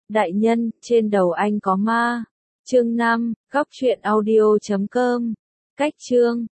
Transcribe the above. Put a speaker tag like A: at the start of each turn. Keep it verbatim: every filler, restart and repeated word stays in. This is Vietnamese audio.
A: Đại nhân, trên đầu anh có ma. Chương năm, góc truyện audio chấm com. Cách chương